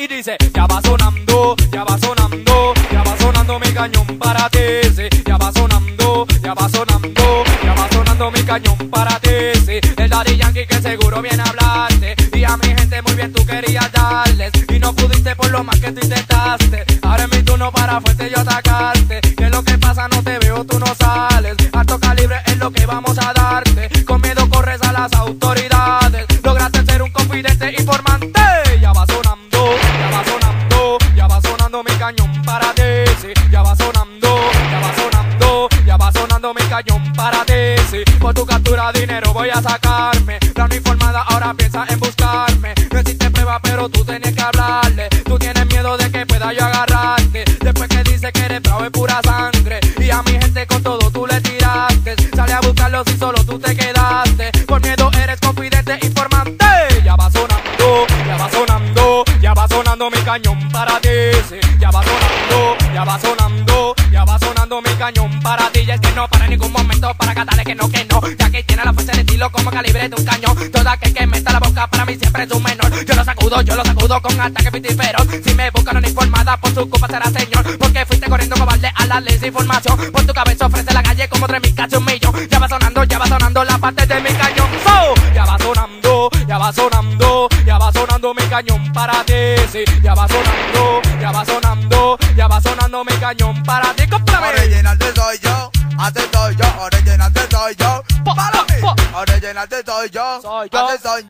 y dice, ya va sonando, ya va sonando, ya va sonando mi cañón para ti, sí, ya va sonando, ya va sonando, ya va sonando mi cañón para ti, sí, el Daddy Yankee que seguro viene a hablarte, y a mi gente muy bien tú querías darles, y no pudiste por lo más que tú intentaste, ahora es mi turno para fuerte yo atacarte, que lo que pasa no te veo, tú no sales, alto calibre es lo que vamos a darte, con miedo corres a las autoridades, lograste ser un confidente informante, ya va sonando, ya va sonando, ya va sonando mi cañón para ti, sí, ya va sonando, ya va sonando, ya va sonando mi cañón para ti, sí, por tu captura dinero voy a sacarme, la no informada ahora piensa en buscarme, no existe prueba pero tú tenías que hablarle, tú tienes miedo de que pueda yo agarrarte, después que dice que eres bravo y pura sangre, y a mi gente con todo tú le tiraste, sale a buscarlo si solo tú te quedaste, por miedo eres confidente informante, ya va sonando, ya va sonando, ya va sonando mi cañón para ti, sí, ya va sonando, ya va sonando, ya va sonando mi cañón para ti, y es que no para en ningún momento para cantarle que no, ya que tiene la fuerza de estilo como calibre de un cañón, todo aquel que meta la boca para mí siempre es un menor, yo lo sacudo con ataque feroz, si me buscan una informada por su culpa será señor, porque fuiste corriendo cobarde a la ley de información, por tu cabeza ofrece la calle como 3.000 casi 1 millón, ya va sonando la parte de mi cañón, ya va sonando, ya va sonando, ya va sonando mi cañón para ti, sí, ya va sonando, ya va sonando, ya va sonando mi cañón para ti, cómprame. Original soy yo, antes soy yo, original soy yo, para mí, original soy yo, antes soy yo.